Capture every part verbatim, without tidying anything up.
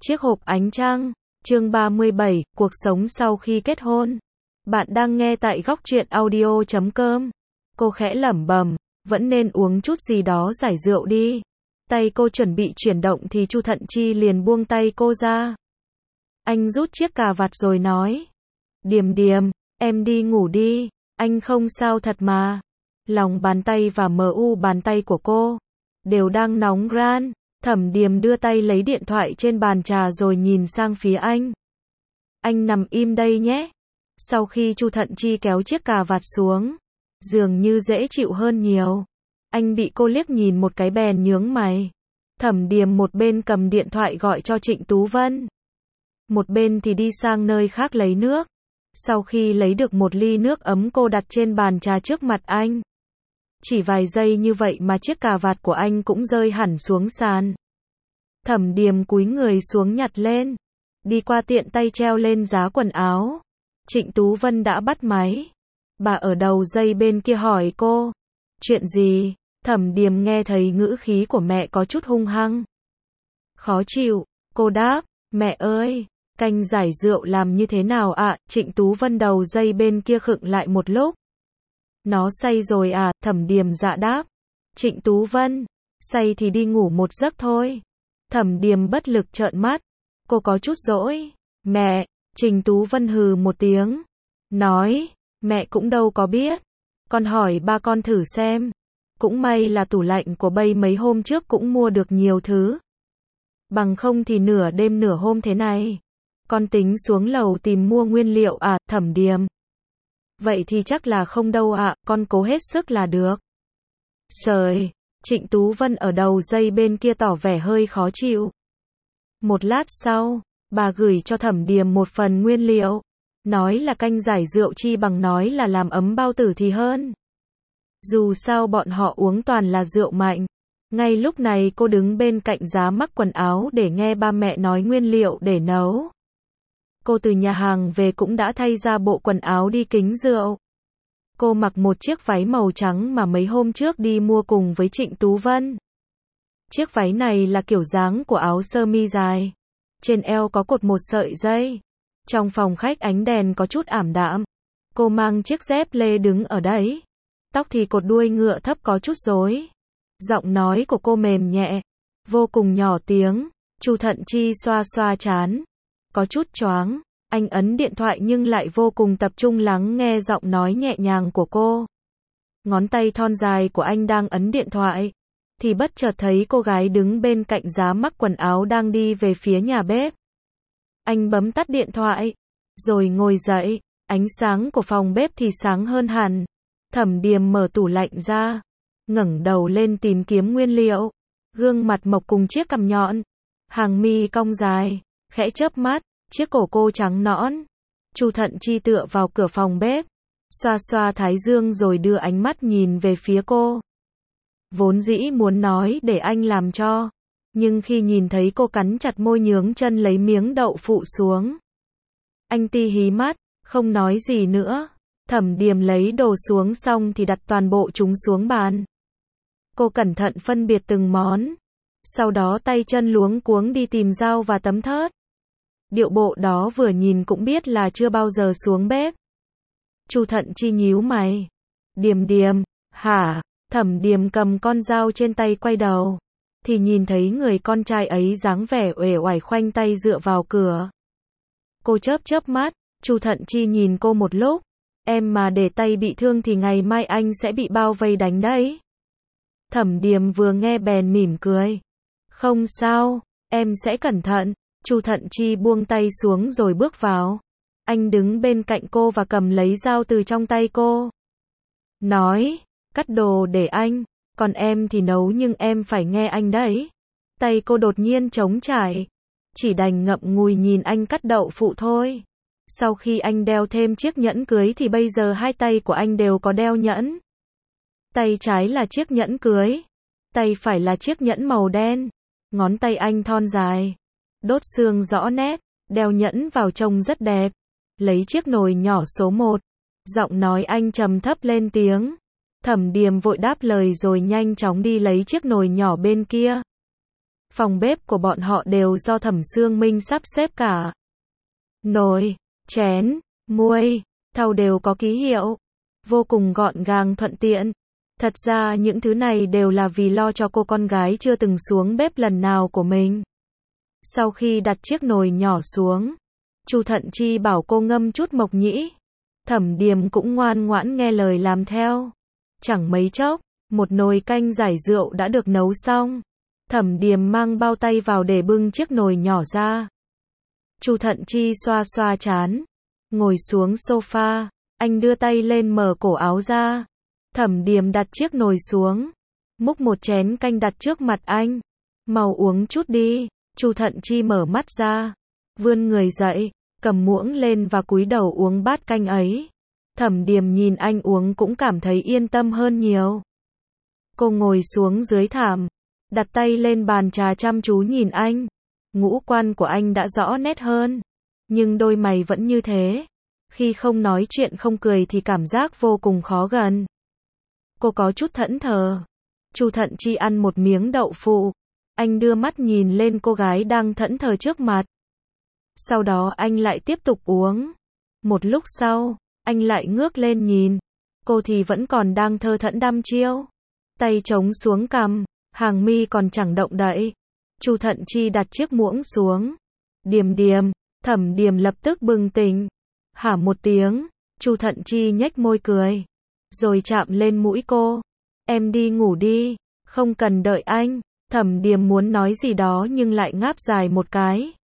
Chiếc hộp ánh trăng, chương ba mươi bảy, cuộc sống sau khi kết hôn. Bạn đang nghe tại góc truyện audio chấm com. Cô khẽ lẩm bẩm, vẫn nên uống chút gì đó giải rượu đi. Tay cô chuẩn bị chuyển động thì Chu Thận Chi liền buông tay cô ra. Anh rút chiếc cà vạt rồi nói, Điềm Điềm, em đi ngủ đi, anh không sao thật mà. Lòng bàn tay và mờ u bàn tay của cô đều đang nóng ran. Thẩm Điềm đưa tay lấy điện thoại trên bàn trà rồi nhìn sang phía anh. Anh nằm im đây nhé. Sau khi Chu Thận Chi kéo chiếc cà vạt xuống, dường như dễ chịu hơn nhiều. Anh bị cô liếc nhìn một cái bèn nhướng mày. Thẩm Điềm một bên cầm điện thoại gọi cho Trịnh Tú Vân, một bên thì đi sang nơi khác lấy nước. Sau khi lấy được một ly nước ấm cô đặt trên bàn trà trước mặt anh. Chỉ vài giây như vậy mà chiếc cà vạt của anh cũng rơi hẳn xuống sàn. Thẩm Điềm cúi người xuống nhặt lên, đi qua tiện tay treo lên giá quần áo. Trịnh Tú Vân đã bắt máy. Bà ở đầu dây bên kia hỏi cô, chuyện gì? Thẩm Điềm nghe thấy ngữ khí của mẹ có chút hung hăng, khó chịu. Cô đáp, mẹ ơi, canh giải rượu làm như thế nào ạ? À? Trịnh Tú Vân đầu dây bên kia khựng lại một lúc. Nó say rồi à? Thẩm Điềm dạ đáp. Trịnh Tú Vân, say thì đi ngủ một giấc thôi. Thẩm Điềm bất lực trợn mắt. Cô có chút dỗi. Mẹ, Trịnh Tú Vân hừ một tiếng, nói, mẹ cũng đâu có biết. Con hỏi ba con thử xem. Cũng may là tủ lạnh của Bay mấy hôm trước cũng mua được nhiều thứ. Bằng không thì nửa đêm nửa hôm thế này. Con tính xuống lầu tìm mua nguyên liệu à? Thẩm Điềm. Vậy thì chắc là không đâu ạ, à, con cố hết sức là được. Sời, Trịnh Tú Vân ở đầu dây bên kia tỏ vẻ hơi khó chịu. Một lát sau, bà gửi cho Thẩm Điềm một phần nguyên liệu. Nói là canh giải rượu chi bằng nói là làm ấm bao tử thì hơn. Dù sao bọn họ uống toàn là rượu mạnh. Ngay lúc này cô đứng bên cạnh giá mắc quần áo để nghe ba mẹ nói nguyên liệu để nấu. Cô từ nhà hàng về cũng đã thay ra bộ quần áo đi kính rượu. Cô mặc một chiếc váy màu trắng mà mấy hôm trước đi mua cùng với Trịnh Tú Vân. Chiếc váy này là kiểu dáng của áo sơ mi dài. Trên eo có cột một sợi dây. Trong phòng khách ánh đèn có chút ảm đạm. Cô mang chiếc dép lê đứng ở đấy. Tóc thì cột đuôi ngựa thấp có chút rối. Giọng nói của cô mềm nhẹ, vô cùng nhỏ tiếng. Chu Thận Chi xoa xoa trán, có chút choáng. Anh ấn điện thoại nhưng lại vô cùng tập trung lắng nghe giọng nói nhẹ nhàng của cô. Ngón tay thon dài của anh đang ấn điện thoại, thì bất chợt thấy cô gái đứng bên cạnh giá mắc quần áo đang đi về phía nhà bếp. Anh bấm tắt điện thoại, rồi ngồi dậy. Ánh sáng của phòng bếp thì sáng hơn hẳn. Thẩm Điềm mở tủ lạnh ra, ngẩng đầu lên tìm kiếm nguyên liệu. Gương mặt mộc cùng chiếc cằm nhọn, hàng mi cong dài, khẽ chớp mắt. Chiếc cổ cô trắng nõn. Chu Thận Chi tựa vào cửa phòng bếp, xoa xoa thái dương rồi đưa ánh mắt nhìn về phía cô. Vốn dĩ muốn nói để anh làm cho, nhưng khi nhìn thấy cô cắn chặt môi nhướng chân lấy miếng đậu phụ xuống, anh ti hí mắt, không nói gì nữa. Thẩm Điềm lấy đồ xuống xong thì đặt toàn bộ chúng xuống bàn. Cô cẩn thận phân biệt từng món, sau đó tay chân luống cuống đi tìm dao và tấm thớt. Điệu bộ đó vừa nhìn cũng biết là chưa bao giờ xuống bếp. Chu Thận Chi nhíu mày. Điềm Điềm, hả? Thẩm Điềm cầm con dao trên tay quay đầu, thì nhìn thấy người con trai ấy dáng vẻ uể oải khoanh tay dựa vào cửa. Cô chớp chớp mắt. Chu Thận Chi nhìn cô một lúc. Em mà để tay bị thương thì ngày mai anh sẽ bị bao vây đánh đấy. Thẩm Điềm vừa nghe bèn mỉm cười. Không sao, em sẽ cẩn thận. Chu Thận Chi buông tay xuống rồi bước vào. Anh đứng bên cạnh cô và cầm lấy dao từ trong tay cô. Nói, cắt đồ để anh, còn em thì nấu nhưng em phải nghe anh đấy. Tay cô đột nhiên trống trải, chỉ đành ngậm ngùi nhìn anh cắt đậu phụ thôi. Sau khi anh đeo thêm chiếc nhẫn cưới thì bây giờ hai tay của anh đều có đeo nhẫn. Tay trái là chiếc nhẫn cưới, tay phải là chiếc nhẫn màu đen. Ngón tay anh thon dài, đốt xương rõ nét, đeo nhẫn vào trông rất đẹp. Lấy chiếc nồi nhỏ số một, giọng nói anh trầm thấp lên tiếng. Thẩm Điềm vội đáp lời rồi nhanh chóng đi lấy chiếc nồi nhỏ bên kia. Phòng bếp của bọn họ đều do Thẩm Sương Minh sắp xếp cả. Nồi, chén, muôi, thau đều có ký hiệu. Vô cùng gọn gàng thuận tiện. Thật ra những thứ này đều là vì lo cho cô con gái chưa từng xuống bếp lần nào của mình. Sau khi đặt chiếc nồi nhỏ xuống, Chu Thận Chi bảo cô ngâm chút mộc nhĩ. Thẩm Điềm cũng ngoan ngoãn nghe lời làm theo. Chẳng mấy chốc, một nồi canh giải rượu đã được nấu xong. Thẩm Điềm mang bao tay vào để bưng chiếc nồi nhỏ ra. Chu Thận Chi xoa xoa trán, ngồi xuống sofa, anh đưa tay lên mở cổ áo ra. Thẩm Điềm đặt chiếc nồi xuống, múc một chén canh đặt trước mặt anh. Mau uống chút đi. Chu Thận Chi mở mắt ra, vươn người dậy, cầm muỗng lên và cúi đầu uống bát canh ấy. Thẩm Điềm nhìn anh uống cũng cảm thấy yên tâm hơn nhiều. Cô ngồi xuống dưới thảm, đặt tay lên bàn trà chăm chú nhìn anh. Ngũ quan của anh đã rõ nét hơn, nhưng đôi mày vẫn như thế. Khi không nói chuyện không cười thì cảm giác vô cùng khó gần. Cô có chút thẫn thờ. Chu Thận Chi ăn một miếng đậu phụ. Anh đưa mắt nhìn lên cô gái đang thẫn thờ trước mặt. Sau đó anh lại tiếp tục uống. Một lúc sau, anh lại ngước lên nhìn. Cô thì vẫn còn đang thơ thẫn đăm chiêu. Tay chống xuống cằm, hàng mi còn chẳng động đậy. Chu Thận Chi đặt chiếc muỗng xuống. Điềm Điềm, Thẩm Điềm lập tức bừng tỉnh. Hả một tiếng, Chu Thận Chi nhếch môi cười. Rồi chạm lên mũi cô. Em đi ngủ đi, không cần đợi anh. Thẩm Điềm muốn nói gì đó nhưng lại ngáp dài một cái.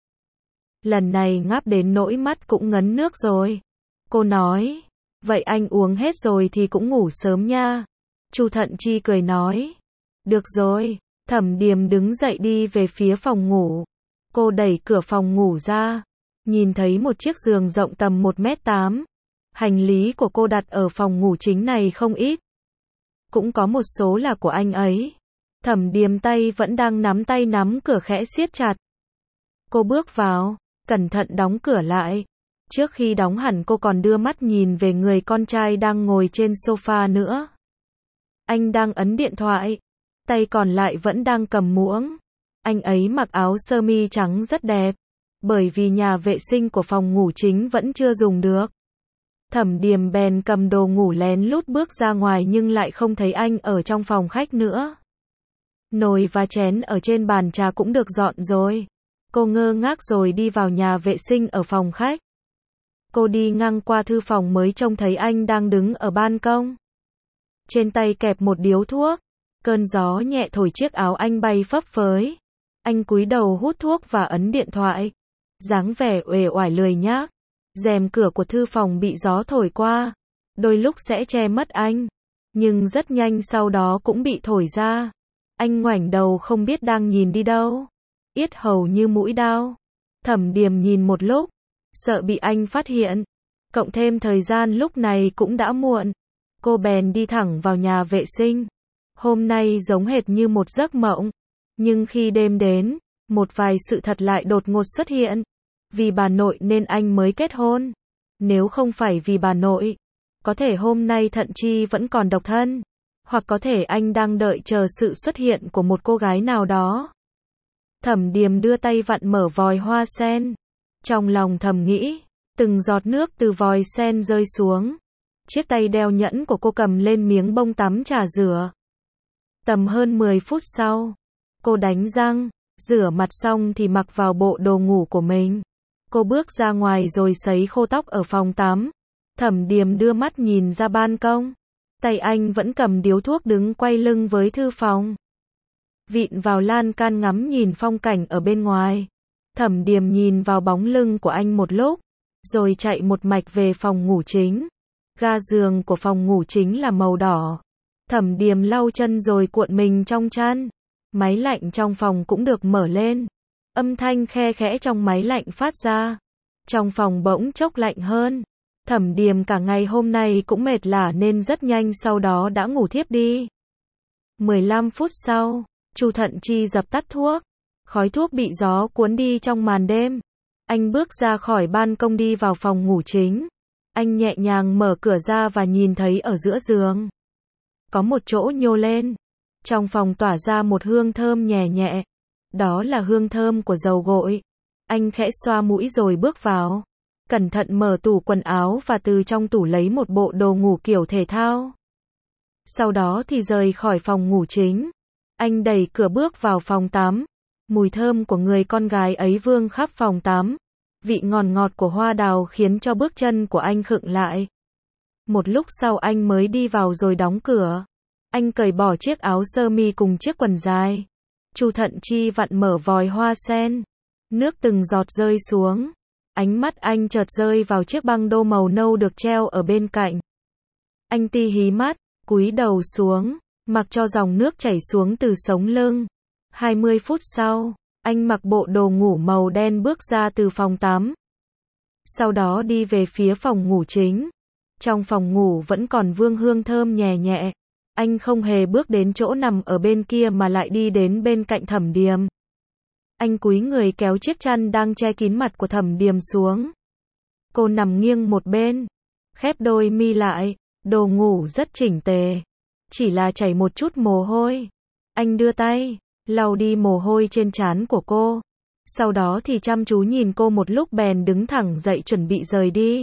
Lần này ngáp đến nỗi mắt cũng ngấn nước rồi. Cô nói, vậy anh uống hết rồi thì cũng ngủ sớm nha. Chu Thận Chi cười nói, được rồi. Thẩm Điềm đứng dậy đi về phía phòng ngủ. Cô đẩy cửa phòng ngủ ra, nhìn thấy một chiếc giường rộng tầm một mét tám. Hành lý của cô đặt ở phòng ngủ chính này không ít. Cũng có một số là của anh ấy. Thẩm Điềm tay vẫn đang nắm tay nắm cửa khẽ siết chặt. Cô bước vào, cẩn thận đóng cửa lại. Trước khi đóng hẳn cô còn đưa mắt nhìn về người con trai đang ngồi trên sofa nữa. Anh đang ấn điện thoại, tay còn lại vẫn đang cầm muỗng. Anh ấy mặc áo sơ mi trắng rất đẹp, bởi vì nhà vệ sinh của phòng ngủ chính vẫn chưa dùng được. Thẩm Điềm bèn cầm đồ ngủ lén lút bước ra ngoài nhưng lại không thấy anh ở trong phòng khách nữa. Nồi và chén ở trên bàn trà cũng được dọn rồi. Cô ngơ ngác rồi đi vào nhà vệ sinh ở phòng khách. Cô đi ngang qua thư phòng mới trông thấy anh đang đứng ở ban công. Trên tay kẹp một điếu thuốc. Cơn gió nhẹ thổi chiếc áo anh bay phấp phới. Anh cúi đầu hút thuốc và ấn điện thoại. Dáng vẻ uể oải lười nhác. Rèm cửa của thư phòng bị gió thổi qua. Đôi lúc sẽ che mất anh. Nhưng rất nhanh sau đó cũng bị thổi ra. Anh ngoảnh đầu không biết đang nhìn đi đâu. Yết hầu như mũi đao. Thẩm Điềm nhìn một lúc, sợ bị anh phát hiện. Cộng thêm thời gian lúc này cũng đã muộn. Cô bèn đi thẳng vào nhà vệ sinh. Hôm nay giống hệt như một giấc mộng. Nhưng khi đêm đến, một vài sự thật lại đột ngột xuất hiện. Vì bà nội nên anh mới kết hôn. Nếu không phải vì bà nội, có thể hôm nay Thận Chi vẫn còn độc thân. Hoặc có thể anh đang đợi chờ sự xuất hiện của một cô gái nào đó. Thẩm Điềm đưa tay vặn mở vòi hoa sen. Trong lòng thầm nghĩ, từng giọt nước từ vòi sen rơi xuống. Chiếc tay đeo nhẫn của cô cầm lên miếng bông tắm trà rửa. Tầm hơn mười phút sau, cô đánh răng, rửa mặt xong thì mặc vào bộ đồ ngủ của mình. Cô bước ra ngoài rồi sấy khô tóc ở phòng tắm. Thẩm Điềm đưa mắt nhìn ra ban công. Tay anh vẫn cầm điếu thuốc đứng quay lưng với thư phòng. Vịn vào lan can ngắm nhìn phong cảnh ở bên ngoài. Thẩm Điềm nhìn vào bóng lưng của anh một lúc, rồi chạy một mạch về phòng ngủ chính. Ga giường của phòng ngủ chính là màu đỏ. Thẩm Điềm lau chân rồi cuộn mình trong chăn. Máy lạnh trong phòng cũng được mở lên. Âm thanh khe khẽ trong máy lạnh phát ra. Trong phòng bỗng chốc lạnh hơn. Thẩm Điềm cả ngày hôm nay cũng mệt lả nên rất nhanh sau đó đã ngủ thiếp đi. mười lăm phút sau, Chu Thận Chi dập tắt thuốc. Khói thuốc bị gió cuốn đi trong màn đêm. Anh bước ra khỏi ban công đi vào phòng ngủ chính. Anh nhẹ nhàng mở cửa ra và nhìn thấy ở giữa giường có một chỗ nhô lên. Trong phòng tỏa ra một hương thơm nhẹ nhẹ. Đó là hương thơm của dầu gội. Anh khẽ xoa mũi rồi bước vào. Cẩn thận mở tủ quần áo và từ trong tủ lấy một bộ đồ ngủ kiểu thể thao. Sau đó thì rời khỏi phòng ngủ chính. Anh đẩy cửa bước vào phòng tắm. Mùi thơm của người con gái ấy vương khắp phòng tắm. Vị ngọt ngọt của hoa đào khiến cho bước chân của anh khựng lại. Một lúc sau anh mới đi vào rồi đóng cửa. Anh cởi bỏ chiếc áo sơ mi cùng chiếc quần dài. Chu Thận Chi vặn mở vòi hoa sen. Nước từng giọt rơi xuống. Ánh mắt anh chợt rơi vào chiếc băng đô màu nâu được treo ở bên cạnh. Anh ti hí mắt, cúi đầu xuống, mặc cho dòng nước chảy xuống từ sống lưng. hai mươi phút sau, anh mặc bộ đồ ngủ màu đen bước ra từ phòng tắm. Sau đó đi về phía phòng ngủ chính. Trong phòng ngủ vẫn còn vương hương thơm nhẹ nhẹ. Anh không hề bước đến chỗ nằm ở bên kia mà lại đi đến bên cạnh Thẩm Điềm. Anh cúi người kéo chiếc chăn đang che kín mặt của Thẩm Điềm xuống. Cô nằm nghiêng một bên, khép đôi mi lại, đồ ngủ rất chỉnh tề. Chỉ là chảy một chút mồ hôi. Anh đưa tay, lau đi mồ hôi trên trán của cô. Sau đó thì chăm chú nhìn cô một lúc bèn đứng thẳng dậy chuẩn bị rời đi.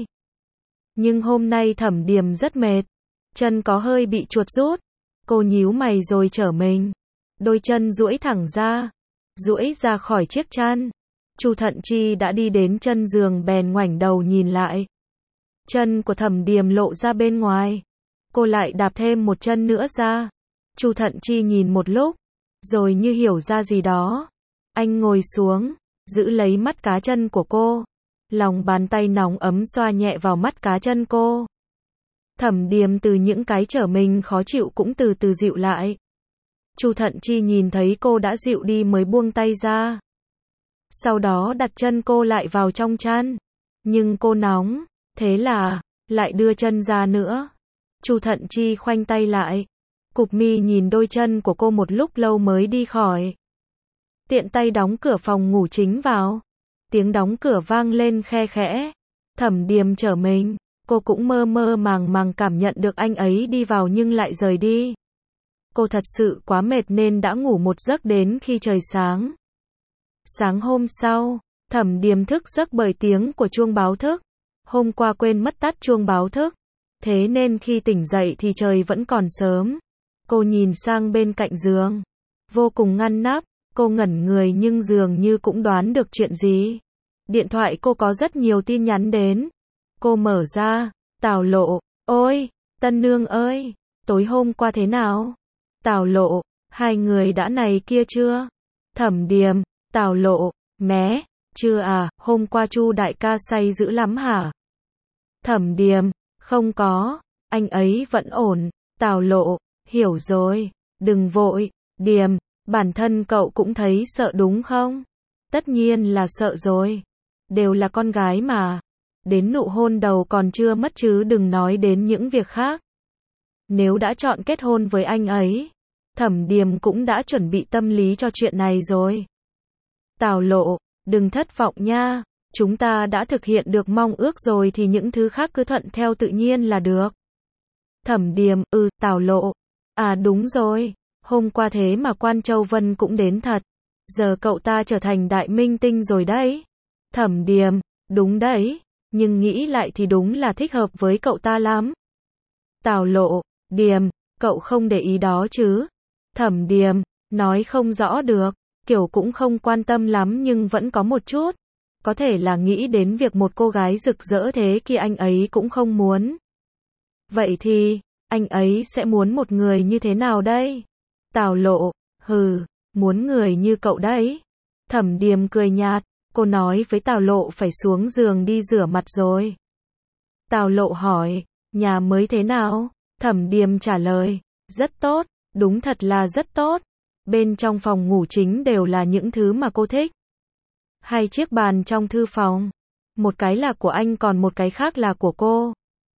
Nhưng hôm nay Thẩm Điềm rất mệt. Chân có hơi bị chuột rút. Cô nhíu mày rồi trở mình. Đôi chân duỗi thẳng ra. Duỗi ra khỏi chiếc chăn. Chu Thận Chi đã đi đến chân giường bèn ngoảnh đầu nhìn lại. Chân của Thẩm Điềm lộ ra bên ngoài. Cô lại đạp thêm một chân nữa ra. Chu Thận Chi nhìn một lúc, rồi như hiểu ra gì đó. Anh ngồi xuống, giữ lấy mắt cá chân của cô. Lòng bàn tay nóng ấm xoa nhẹ vào mắt cá chân cô. Thẩm Điềm từ những cái trở mình khó chịu cũng từ từ dịu lại. Chu Thận Chi nhìn thấy cô đã dịu đi mới buông tay ra. Sau đó đặt chân cô lại vào trong chăn. Nhưng cô nóng, thế là, lại đưa chân ra nữa. Chu Thận Chi khoanh tay lại. Cụp mi nhìn đôi chân của cô một lúc lâu mới đi khỏi. Tiện tay đóng cửa phòng ngủ chính vào. Tiếng đóng cửa vang lên khe khẽ. Thẩm Điềm trở mình. Cô cũng mơ mơ màng màng cảm nhận được anh ấy đi vào nhưng lại rời đi. Cô thật sự quá mệt nên đã ngủ một giấc đến khi trời sáng. Sáng hôm sau, Thẩm Điềm thức giấc bởi tiếng của chuông báo thức. Hôm qua quên mất tắt chuông báo thức. Thế nên khi tỉnh dậy thì trời vẫn còn sớm. Cô nhìn sang bên cạnh giường. Vô cùng ngăn nắp, cô ngẩn người nhưng dường như cũng đoán được chuyện gì. Điện thoại cô có rất nhiều tin nhắn đến. Cô mở ra, Tào Lộ, ôi, Tân Nương ơi, tối hôm qua thế nào? Tào Lộ, hai người đã này kia chưa? Thẩm Điềm, Tào Lộ, mé, chưa à, hôm qua Chu đại ca say dữ lắm hả? Thẩm Điềm, không có, anh ấy vẫn ổn. Tào Lộ, hiểu rồi, đừng vội, Điềm, bản thân cậu cũng thấy sợ đúng không? Tất nhiên là sợ rồi, đều là con gái mà. Đến nụ hôn đầu còn chưa mất chứ đừng nói đến những việc khác. Nếu đã chọn kết hôn với anh ấy, Thẩm Điềm cũng đã chuẩn bị tâm lý cho chuyện này rồi. Tào Lộ, đừng thất vọng nha, chúng ta đã thực hiện được mong ước rồi thì những thứ khác cứ thuận theo tự nhiên là được. Thẩm Điềm, ừ, Tào Lộ, à đúng rồi, hôm qua thế mà Quan Châu Vân cũng đến thật. Giờ cậu ta trở thành đại minh tinh rồi đấy. Thẩm Điềm, đúng đấy. Nhưng nghĩ lại thì đúng là thích hợp với cậu ta lắm. Tào Lộ, Điềm, cậu không để ý đó chứ? Thẩm Điềm, nói không rõ được, kiểu cũng không quan tâm lắm nhưng vẫn có một chút. Có thể là nghĩ đến việc một cô gái rực rỡ thế kia anh ấy cũng không muốn. Vậy thì, anh ấy sẽ muốn một người như thế nào đây? Tào Lộ, hừ, muốn người như cậu đấy. Thẩm Điềm cười nhạt. Cô nói với Tào Lộ phải xuống giường đi rửa mặt rồi. Tào Lộ hỏi, nhà mới thế nào? Thẩm Điềm trả lời, rất tốt, đúng thật là rất tốt. Bên trong phòng ngủ chính đều là những thứ mà cô thích. Hai chiếc bàn trong thư phòng. Một cái là của anh còn một cái khác là của cô.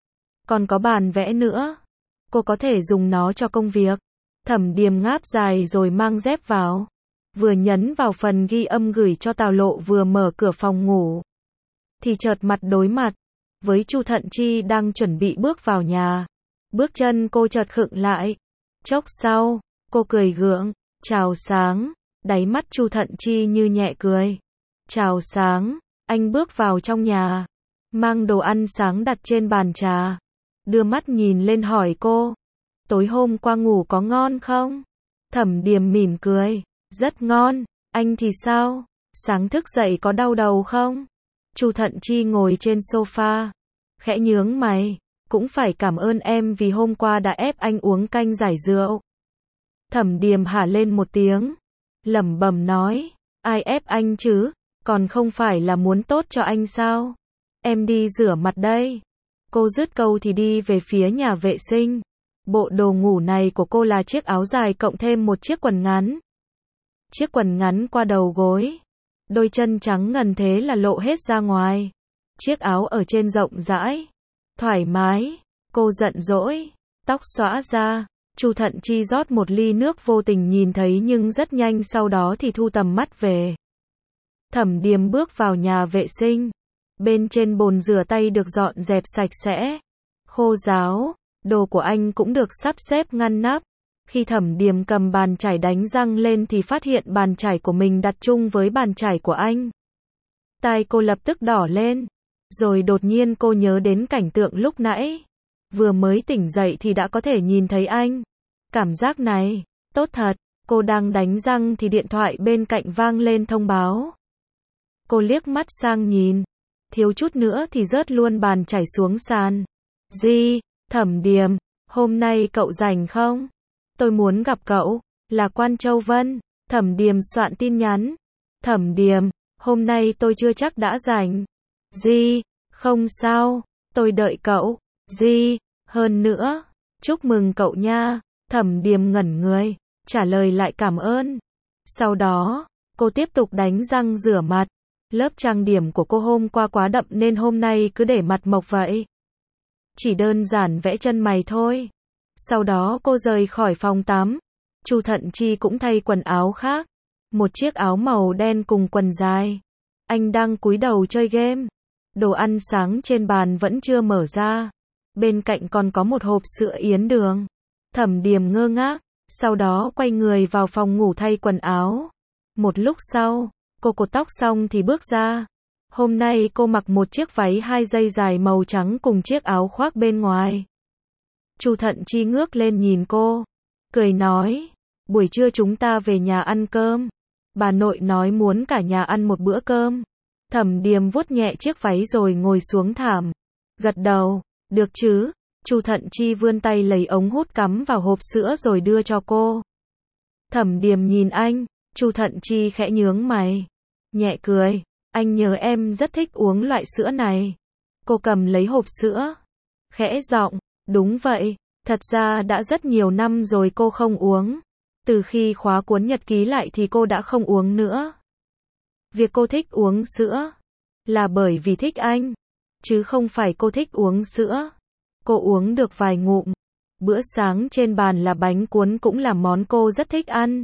Còn có bàn vẽ nữa. Cô có thể dùng nó cho công việc. Thẩm Điềm ngáp dài rồi mang dép vào. Vừa nhấn vào phần ghi âm gửi cho Tào Lộ vừa mở cửa phòng ngủ. Thì chợt mặt đối mặt. Với Chu Thận Chi đang chuẩn bị bước vào nhà. Bước chân cô chợt khựng lại. Chốc sau, cô cười gượng. Chào sáng. Đáy mắt Chu Thận Chi như nhẹ cười. Chào sáng, anh bước vào trong nhà, mang đồ ăn sáng đặt trên bàn trà, đưa mắt nhìn lên hỏi cô, tối hôm qua ngủ có ngon không? Thẩm Điềm mỉm cười, rất ngon, anh thì sao? Sáng thức dậy có đau đầu không? Chu Thận Chi ngồi trên sofa, khẽ nhướng mày, cũng phải cảm ơn em vì hôm qua đã ép anh uống canh giải rượu. Thẩm Điềm hả lên một tiếng, lẩm bẩm nói, ai ép anh chứ, còn không phải là muốn tốt cho anh sao? Em đi rửa mặt đây. Cô dứt câu thì đi về phía nhà vệ sinh. Bộ đồ ngủ này của cô là chiếc áo dài cộng thêm một chiếc quần ngắn. Chiếc quần ngắn qua đầu gối, đôi chân trắng ngần thế là lộ hết ra ngoài. Chiếc áo ở trên rộng rãi, thoải mái. Cô giận dỗi, tóc xõa ra. Chu Thận Chi rót một ly nước vô tình nhìn thấy nhưng rất nhanh sau đó thì thu tầm mắt về. Thẩm Điềm bước vào nhà vệ sinh. Bên trên bồn rửa tay được dọn dẹp sạch sẽ, khô ráo, đồ của anh cũng được sắp xếp ngăn nắp. Khi Thẩm Điềm cầm bàn chải đánh răng lên thì phát hiện bàn chải của mình đặt chung với bàn chải của anh. Tai cô lập tức đỏ lên, rồi đột nhiên cô nhớ đến cảnh tượng lúc nãy. Vừa mới tỉnh dậy thì đã có thể nhìn thấy anh. Cảm giác này, tốt thật. Cô đang đánh răng thì điện thoại bên cạnh vang lên thông báo. Cô liếc mắt sang nhìn, thiếu chút nữa thì rớt luôn bàn chải xuống sàn. Gì? Thẩm Điềm, hôm nay cậu rảnh không? Tôi muốn gặp cậu, là Quan Châu Vân. Thẩm Điềm soạn tin nhắn. Thẩm Điềm, hôm nay tôi chưa chắc đã rảnh. Gì? Không sao, tôi đợi cậu. Gì? Hơn nữa, chúc mừng cậu nha. Thẩm Điềm ngẩn người, trả lời lại cảm ơn. Sau đó, cô tiếp tục đánh răng rửa mặt. Lớp trang điểm của cô hôm qua quá đậm nên hôm nay cứ để mặt mộc vậy. Chỉ đơn giản vẽ chân mày thôi. Sau đó cô rời khỏi phòng tắm. Chu Thận Chi cũng thay quần áo khác. Một chiếc áo màu đen cùng quần dài. Anh đang cúi đầu chơi game. Đồ ăn sáng trên bàn vẫn chưa mở ra. Bên cạnh còn có một hộp sữa yến đường. Thẩm Điềm ngơ ngác, sau đó quay người vào phòng ngủ thay quần áo. Một lúc sau, cô cột tóc xong thì bước ra. Hôm nay cô mặc một chiếc váy hai dây dài màu trắng cùng chiếc áo khoác bên ngoài. Chu Thận Chi ngước lên nhìn cô, cười nói, buổi trưa chúng ta về nhà ăn cơm. Bà nội nói muốn cả nhà ăn một bữa cơm. Thẩm Điềm vuốt nhẹ chiếc váy rồi ngồi xuống thảm, gật đầu, được chứ. Chu Thận Chi vươn tay lấy ống hút cắm vào hộp sữa rồi đưa cho cô. Thẩm Điềm nhìn anh, Chu Thận Chi khẽ nhướng mày, nhẹ cười, anh nhớ em rất thích uống loại sữa này. Cô cầm lấy hộp sữa, khẽ giọng, đúng vậy, thật ra đã rất nhiều năm rồi cô không uống. Từ khi khóa cuốn nhật ký lại thì cô đã không uống nữa. Việc cô thích uống sữa là bởi vì thích anh, chứ không phải cô thích uống sữa. Cô uống được vài ngụm. Bữa sáng trên bàn là bánh cuốn cũng là món cô rất thích ăn.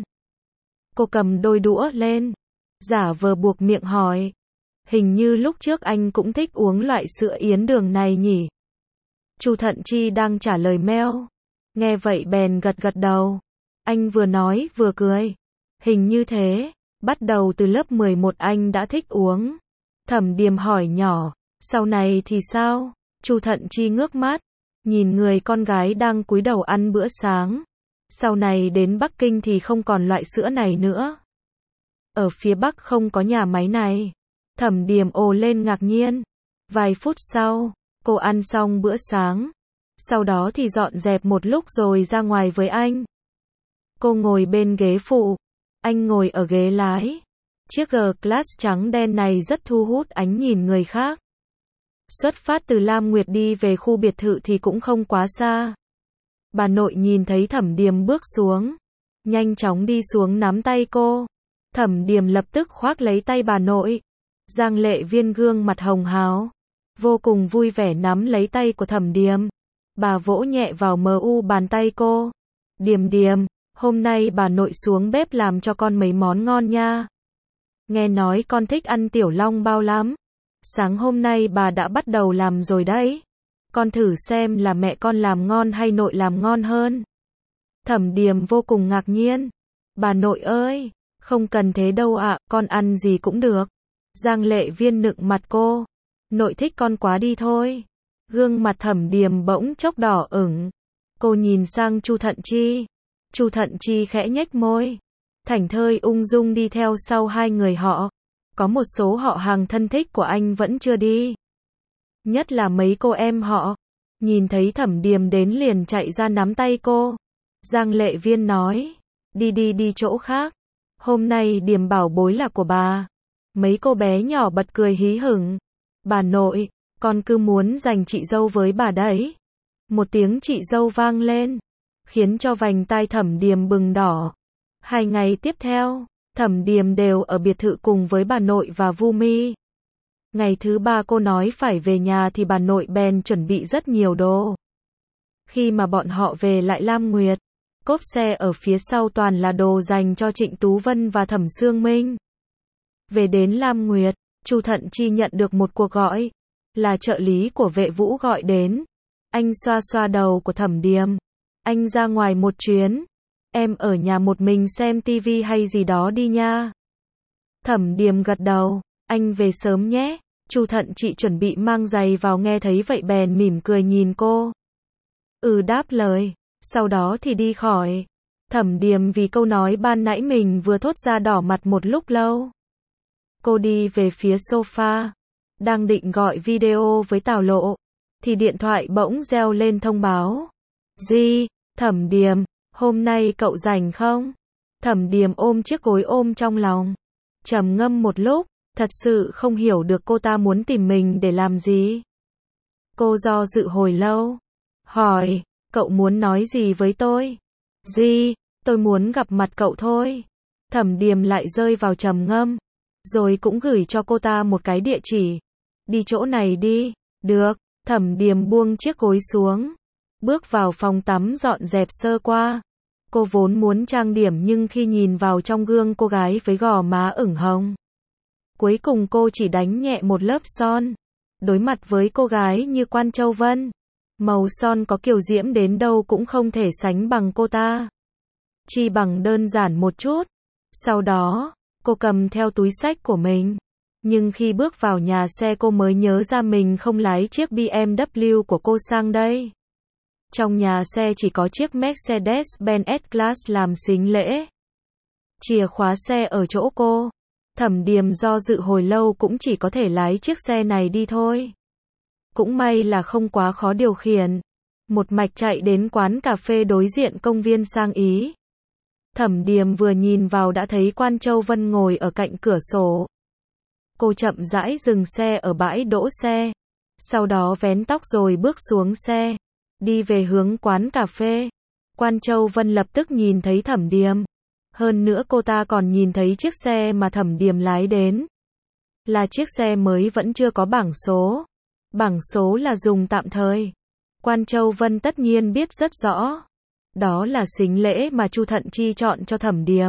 Cô cầm đôi đũa lên, giả vờ buộc miệng hỏi, hình như lúc trước anh cũng thích uống loại sữa yến đường này nhỉ? Chu Thận Chi đang trả lời mail. Nghe vậy bèn gật gật đầu. Anh vừa nói vừa cười. Hình như thế, bắt đầu từ lớp mười một anh đã thích uống. Thẩm Điềm hỏi nhỏ, sau này thì sao? Chu Thận Chi ngước mắt, nhìn người con gái đang cúi đầu ăn bữa sáng. Sau này đến Bắc Kinh thì không còn loại sữa này nữa. Ở phía Bắc không có nhà máy này. Thẩm Điềm ồ lên ngạc nhiên. Vài phút sau, cô ăn xong bữa sáng. Sau đó thì dọn dẹp một lúc rồi ra ngoài với anh. Cô ngồi bên ghế phụ. Anh ngồi ở ghế lái. Chiếc G-Class trắng đen này rất thu hút ánh nhìn người khác. Xuất phát từ Lam Nguyệt đi về khu biệt thự thì cũng không quá xa. Bà nội nhìn thấy Thẩm Điềm bước xuống, nhanh chóng đi xuống nắm tay cô. Thẩm Điềm lập tức khoác lấy tay bà nội. Giang Lệ Viên gương mặt hồng hào, vô cùng vui vẻ nắm lấy tay của Thẩm Điềm. Bà vỗ nhẹ vào mờ u bàn tay cô. Điềm Điềm, hôm nay bà nội xuống bếp làm cho con mấy món ngon nha. Nghe nói con thích ăn tiểu long bao lắm. Sáng hôm nay bà đã bắt đầu làm rồi đấy. Con thử xem là mẹ con làm ngon hay nội làm ngon hơn. Thẩm Điềm vô cùng ngạc nhiên. Bà nội ơi, Không cần thế đâu ạ, con ăn gì cũng được. Giang Lệ Viên nựng mặt cô. Nội thích con quá đi thôi. Gương mặt Thẩm Điềm bỗng chốc đỏ ửng. Cô nhìn sang Chu Thận Chi. Chu Thận Chi khẽ nhếch môi. Thảnh thơi ung dung đi theo sau hai người họ. Có một số họ hàng thân thích của anh vẫn chưa đi. Nhất là mấy cô em họ. Nhìn thấy Thẩm Điềm đến liền chạy ra nắm tay cô. Giang Lệ Viên nói. Đi đi đi chỗ khác. Hôm nay Điềm bảo bối là của bà. Mấy cô bé nhỏ bật cười hí hửng. Bà nội, con cứ muốn giành chị dâu với bà đấy. Một tiếng chị dâu vang lên. Khiến cho vành tai Thẩm Điềm bừng đỏ. Hai ngày tiếp theo, Thẩm Điềm đều ở biệt thự cùng với bà nội và Vu Mi. Ngày thứ ba cô nói phải về nhà thì bà nội bèn chuẩn bị rất nhiều đồ. Khi mà bọn họ về lại Lam Nguyệt, cốp xe ở phía sau toàn là đồ dành cho Trịnh Tú Vân và Thẩm Sương Minh. Về đến Lam Nguyệt, Chu Thận Chi nhận được một cuộc gọi. Là trợ lý của Vệ Vũ gọi đến. Anh xoa xoa đầu của Thẩm Điềm. Anh ra ngoài một chuyến. Em ở nhà một mình xem tivi hay gì đó đi nha. Thẩm Điềm gật đầu. Anh về sớm nhé. Chu Thận Chi chuẩn bị mang giày vào nghe thấy vậy bèn mỉm cười nhìn cô. Ừ đáp lời. Sau đó thì đi khỏi. Thẩm Điềm vì câu nói ban nãy mình vừa thốt ra đỏ mặt một lúc lâu. Cô đi về phía sofa. Đang định gọi video với Tào Lộ. Thì điện thoại bỗng reo lên thông báo. Gì? Thẩm Điềm, hôm nay cậu rảnh không? Thẩm Điềm ôm chiếc gối ôm trong lòng. Trầm ngâm một lúc. Thật sự không hiểu được cô ta muốn tìm mình để làm gì. Cô do dự hồi lâu. Hỏi, cậu muốn nói gì với tôi? Gì? Tôi muốn gặp mặt cậu thôi. Thẩm Điềm lại rơi vào trầm ngâm. Rồi cũng gửi cho cô ta một cái địa chỉ. Đi chỗ này đi. Được. Thẩm Điềm buông chiếc gối xuống. Bước vào phòng tắm dọn dẹp sơ qua. Cô vốn muốn trang điểm nhưng khi nhìn vào trong gương cô gái với gò má ửng hồng. Cuối cùng cô chỉ đánh nhẹ một lớp son. Đối mặt với cô gái như Quan Châu Vân. Màu son có kiều diễm đến đâu cũng không thể sánh bằng cô ta. Chỉ bằng đơn giản một chút. Sau đó, cô cầm theo túi xách của mình. Nhưng khi bước vào nhà xe cô mới nhớ ra mình không lái chiếc bê em vê của cô sang đây. Trong nhà xe chỉ có chiếc Mercedes-Benz S-Class làm sính lễ. Chìa khóa xe ở chỗ cô. Thẩm Điềm do dự hồi lâu cũng chỉ có thể lái chiếc xe này đi thôi. Cũng may là không quá khó điều khiển. Một mạch chạy đến quán cà phê đối diện công viên Sang Ý. Thẩm Điềm vừa nhìn vào đã thấy Quan Châu Vân ngồi ở cạnh cửa sổ. Cô chậm rãi dừng xe ở bãi đỗ xe. Sau đó vén tóc rồi bước xuống xe. Đi về hướng quán cà phê. Quan Châu Vân lập tức nhìn thấy Thẩm Điềm. Hơn nữa cô ta còn nhìn thấy chiếc xe mà Thẩm Điềm lái đến. Là chiếc xe mới vẫn chưa có bảng số. Bảng số là dùng tạm thời. Quan Châu Vân tất nhiên biết rất rõ. Đó là sính lễ mà Chu Thận Chi chọn cho Thẩm Điềm.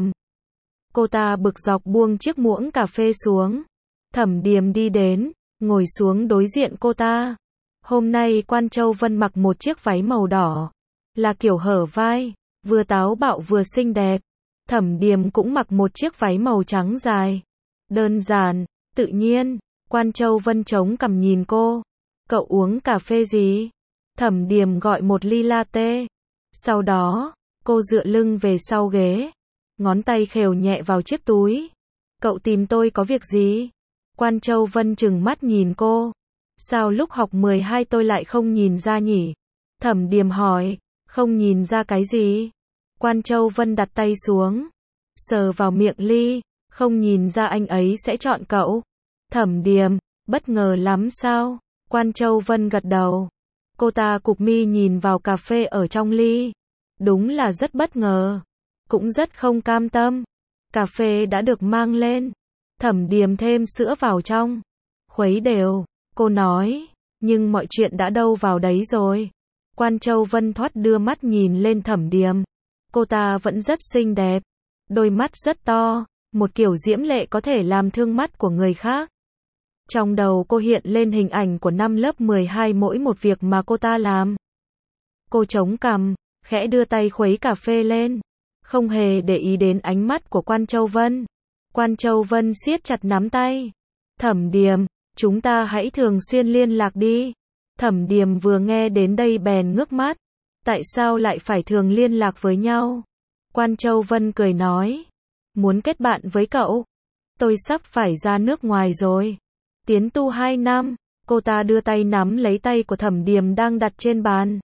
Cô ta bực dọc buông chiếc muỗng cà phê xuống. Thẩm Điềm đi đến, ngồi xuống đối diện cô ta. Hôm nay Quan Châu Vân mặc một chiếc váy màu đỏ. Là kiểu hở vai, vừa táo bạo vừa xinh đẹp. Thẩm Điềm cũng mặc một chiếc váy màu trắng dài. Đơn giản, tự nhiên. Quan Châu Vân chống cằm nhìn cô. Cậu uống cà phê gì? Thẩm Điềm gọi một ly latte. Sau đó, cô dựa lưng về sau ghế. Ngón tay khều nhẹ vào chiếc túi. Cậu tìm tôi có việc gì? Quan Châu Vân trừng mắt nhìn cô. Sao lúc học mười hai tôi lại không nhìn ra nhỉ? Thẩm Điềm hỏi. Không nhìn ra cái gì? Quan Châu Vân đặt tay xuống. Sờ vào miệng ly. Không nhìn ra anh ấy sẽ chọn cậu. Thẩm Điềm, bất ngờ lắm sao? Quan Châu Vân gật đầu. Cô ta cụp mi nhìn vào cà phê ở trong ly. Đúng là rất bất ngờ. Cũng rất không cam tâm. Cà phê đã được mang lên. Thẩm Điềm thêm sữa vào trong. Khuấy đều. Cô nói. Nhưng mọi chuyện đã đâu vào đấy rồi. Quan Châu Vân thoát đưa mắt nhìn lên Thẩm Điềm. Cô ta vẫn rất xinh đẹp. Đôi mắt rất to. Một kiểu diễm lệ có thể làm thương mắt của người khác. Trong đầu cô hiện lên hình ảnh của năm lớp mười hai mỗi một việc mà cô ta làm. Cô chống cằm, khẽ đưa tay khuấy cà phê lên. không hề để ý đến ánh mắt của Quan Châu Vân. Quan Châu Vân siết chặt nắm tay. Thẩm Điềm, chúng ta hãy thường xuyên liên lạc đi. Thẩm Điềm vừa nghe đến đây bèn ngước mắt. Tại sao lại phải thường liên lạc với nhau? Quan Châu Vân cười nói. Muốn kết bạn với cậu. Tôi sắp phải ra nước ngoài rồi. Tiến tu hai năm. Cô ta đưa tay nắm lấy tay của Thẩm Điềm đang đặt trên bàn.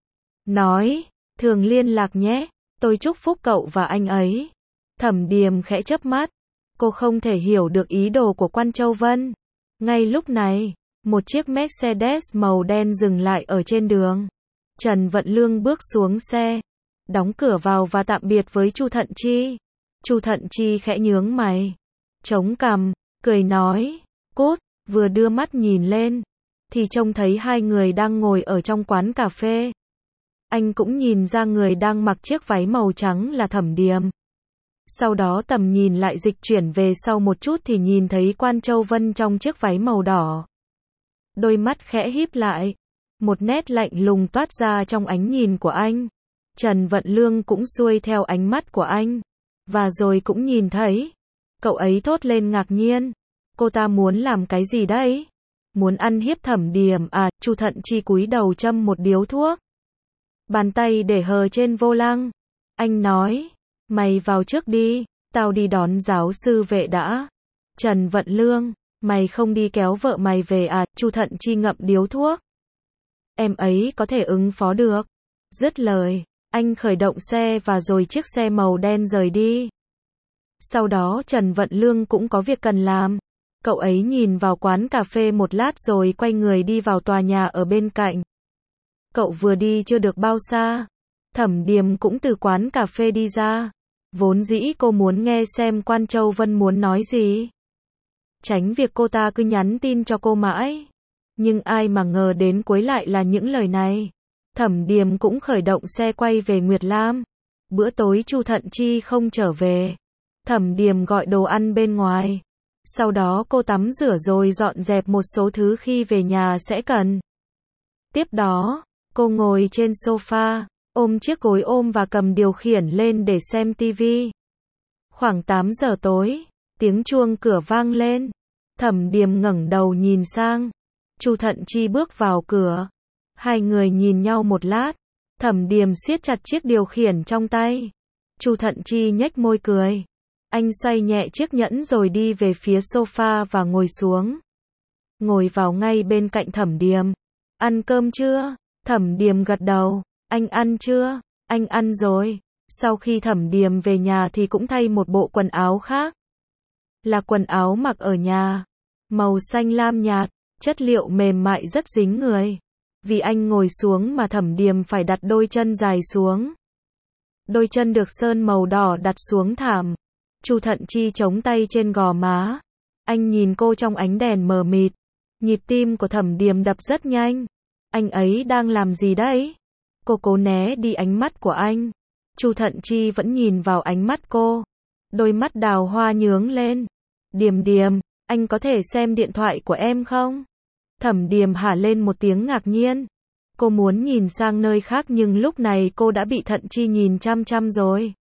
Nói, thường liên lạc nhé. Tôi chúc phúc cậu và anh ấy. Thẩm Điềm khẽ chớp mắt. Cô không thể hiểu được ý đồ của Quan Châu Vân. Ngay lúc này, một chiếc Mercedes màu đen dừng lại ở trên đường. Trần Vận Lương bước xuống xe, đóng cửa vào và tạm biệt với Chu Thận Chi. Chu Thận Chi khẽ nhướng mày, chống cằm, cười nói, cút, vừa đưa mắt nhìn lên, thì trông thấy hai người đang ngồi ở trong quán cà phê. Anh cũng nhìn ra người đang mặc chiếc váy màu trắng là Thẩm Điềm. Sau đó tầm nhìn lại dịch chuyển về sau một chút thì nhìn thấy Quan Châu Vân trong chiếc váy màu đỏ. Đôi mắt khẽ híp lại, một nét lạnh lùng toát ra trong ánh nhìn của anh. Trần Vận Lương cũng xuôi theo ánh mắt của anh, và rồi cũng nhìn thấy. Cậu ấy thốt lên ngạc nhiên. Cô ta muốn làm cái gì đấy? Muốn ăn hiếp Thẩm Điềm à? Chu Thận Chi cúi đầu châm một điếu thuốc. Bàn tay để hờ trên vô lăng. Anh nói, mày vào trước đi, tao đi đón giáo sư vệ đã. Trần Vận Lương, mày không đi kéo vợ mày về à? Chu Thận Chi ngậm điếu thuốc. Em ấy có thể ứng phó được. Dứt lời, anh khởi động xe và rồi chiếc xe màu đen rời đi. Sau đó Trần Vận Lương cũng có việc cần làm. Cậu ấy nhìn vào quán cà phê một lát rồi quay người đi vào tòa nhà ở bên cạnh. Cậu vừa đi chưa được bao xa, Thẩm Điềm cũng từ quán cà phê đi ra. Vốn dĩ cô muốn nghe xem Quan Châu Vân muốn nói gì, tránh việc cô ta cứ nhắn tin cho cô mãi. Nhưng ai mà ngờ đến cuối lại là những lời này. Thẩm Điềm cũng khởi động xe quay về Nguyệt Lam. Bữa tối Chu Thận Chi không trở về. Thẩm Điềm gọi đồ ăn bên ngoài. Sau đó cô tắm rửa rồi dọn dẹp một số thứ khi về nhà sẽ cần. Tiếp đó, cô ngồi trên sofa, ôm chiếc gối ôm và cầm điều khiển lên để xem tivi. Khoảng tám giờ tối, tiếng chuông cửa vang lên. Thẩm Điềm ngẩng đầu nhìn sang. Chu Thận Chi bước vào cửa. Hai người nhìn nhau một lát. Thẩm Điềm siết chặt chiếc điều khiển trong tay. Chu Thận Chi nhếch môi cười. Anh xoay nhẹ chiếc nhẫn rồi đi về phía sofa và ngồi xuống. Ngồi vào ngay bên cạnh Thẩm Điềm. Ăn cơm chưa? Thẩm Điềm gật đầu. Anh ăn chưa? Anh ăn rồi. Sau khi Thẩm Điềm về nhà thì cũng thay một bộ quần áo khác. Là quần áo mặc ở nhà. Màu xanh lam nhạt, chất liệu mềm mại rất dính người. Vì anh ngồi xuống mà Thẩm Điềm phải đặt đôi chân dài xuống. Đôi chân được sơn màu đỏ đặt xuống thảm. Chu Thận Chi chống tay trên gò má. Anh nhìn cô trong ánh đèn mờ mịt. Nhịp tim của Thẩm Điềm đập rất nhanh. Anh ấy đang làm gì đấy? Cô cố né đi ánh mắt của anh. Chu Thận Chi vẫn nhìn vào ánh mắt cô. Đôi mắt đào hoa nhướng lên. Điềm Điềm, anh có thể xem điện thoại của em không? Thẩm Điềm hả lên một tiếng ngạc nhiên. Cô muốn nhìn sang nơi khác nhưng lúc này cô đã bị Thận Chi nhìn chăm chăm rồi.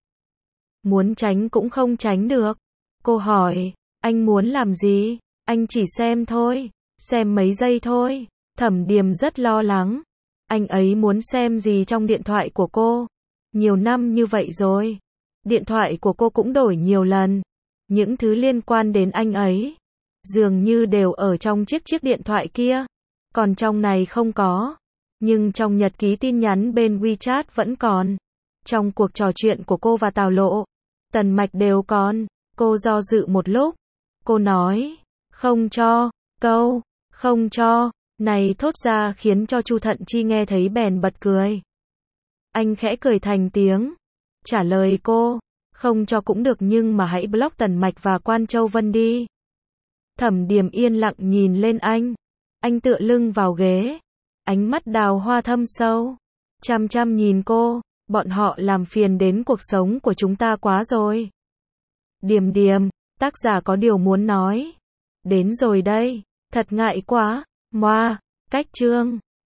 Muốn tránh cũng không tránh được. Cô hỏi, anh muốn làm gì? Anh chỉ xem thôi. Xem mấy giây thôi. Thẩm Điềm rất lo lắng. Anh ấy muốn xem gì trong điện thoại của cô? Nhiều năm như vậy rồi. Điện thoại của cô cũng đổi nhiều lần. Những thứ liên quan đến anh ấy dường như đều ở trong chiếc chiếc điện thoại kia. Còn trong này không có. Nhưng trong nhật ký tin nhắn bên WeChat vẫn còn. Trong cuộc trò chuyện của cô và Tào Lộ, Tần Mạch đều còn. Cô do dự một lúc. Cô nói, không cho. Câu, không cho, này thốt ra khiến cho Chu Thận Chi nghe thấy bèn bật cười. Anh khẽ cười thành tiếng. Trả lời cô, không cho cũng được nhưng mà hãy block Tần Mạch và Quan Châu Vân đi. Thẩm Điềm yên lặng nhìn lên anh. Anh tựa lưng vào ghế. Ánh mắt đào hoa thâm sâu. Chăm chăm nhìn cô. Bọn họ làm phiền đến cuộc sống của chúng ta quá rồi. Điềm Điềm, tác giả có điều muốn nói. Đến rồi đây. Thật ngại quá. Moa, cách chương.